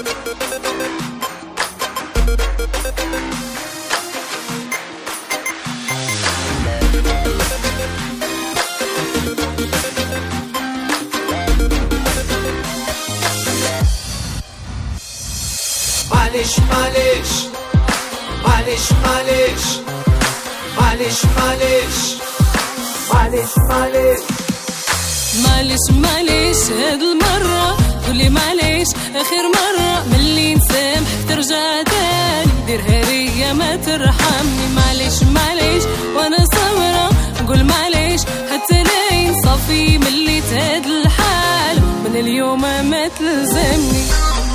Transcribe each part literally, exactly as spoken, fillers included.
معلش معلش معلش معلش معلش معلش معلش معلش معلش معلش هاد المرة قولي معلش آخر مرة ملي نسامحك ترجع تاني ديرها ليا ما ترحمني. معلش معلش وانا صابرة نقول معلش حتى لين صافي ملي تهاد الحال من اليوم ما تلزمني.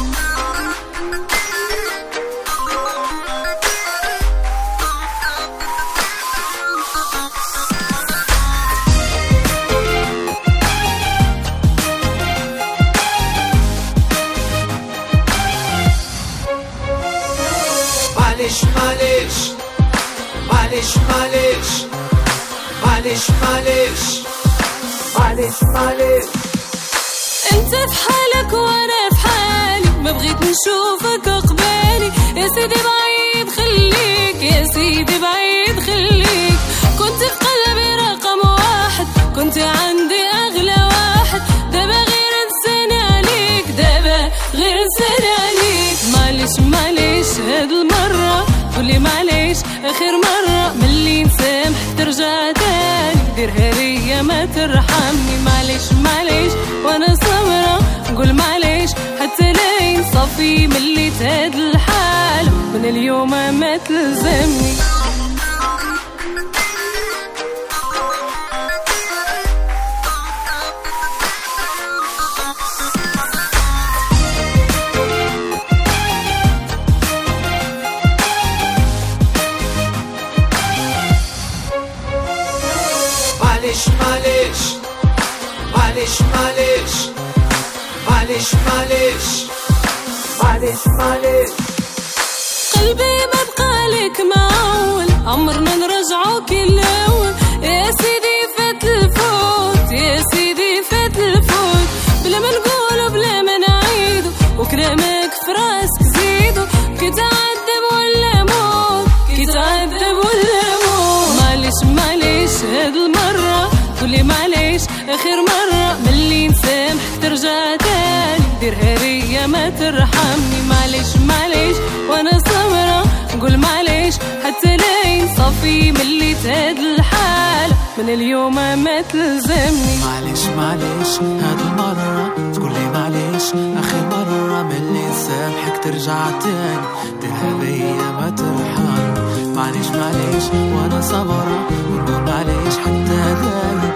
معلش معلش معلش معلش معلش معلش معلش معلش انت في حالك وانا في حالي ما بغيت نشوفك قبالي يا سيدي بعيد خليك يا سيدي بعيد خليك. كنت في قلبي رقم واحد كنت عندي اغلى واحد دابا غير انسان عليك دابا غير انسان عليك. معلش معلش هاد المرة قولي معلش آخر مرة ملي نسامحك ترجع تاني ديرها ليا ما ترحمني. معلش معلش وانا صابرة نقول معلش حتى لين صافي ملي تهاد الحال من اليوم ما تلزمني. معلش معلش معلش معلش معلش معلش معلش معلش قلبي ما بقى لك معول عمرنا نرجعو كي الاول يا سيدي فات الفوت يا سيدي فات الفوت بلا ما نقولو بلا ما نعيدو وكلامك في راسك زيدو كي تعذب ولا موت كي تعذب ولا موت. معلش معلش هاد المرة قولي معلش آخر مرة ملي نسامحك ترجع تاني ديرها ليا ما ترحمني. معلش معلش وانا صابرة نقول معلش حتى لين صافي ملي تهاد الحال من اليوم ما تلزمني. معلش معلش هاد المرة تقولي معلش آخر مرة ملي نسامحك ترجع تاني ديرها ليا ما ترحمني. معلش معلش وانا صابرة نقول معلش حتى لين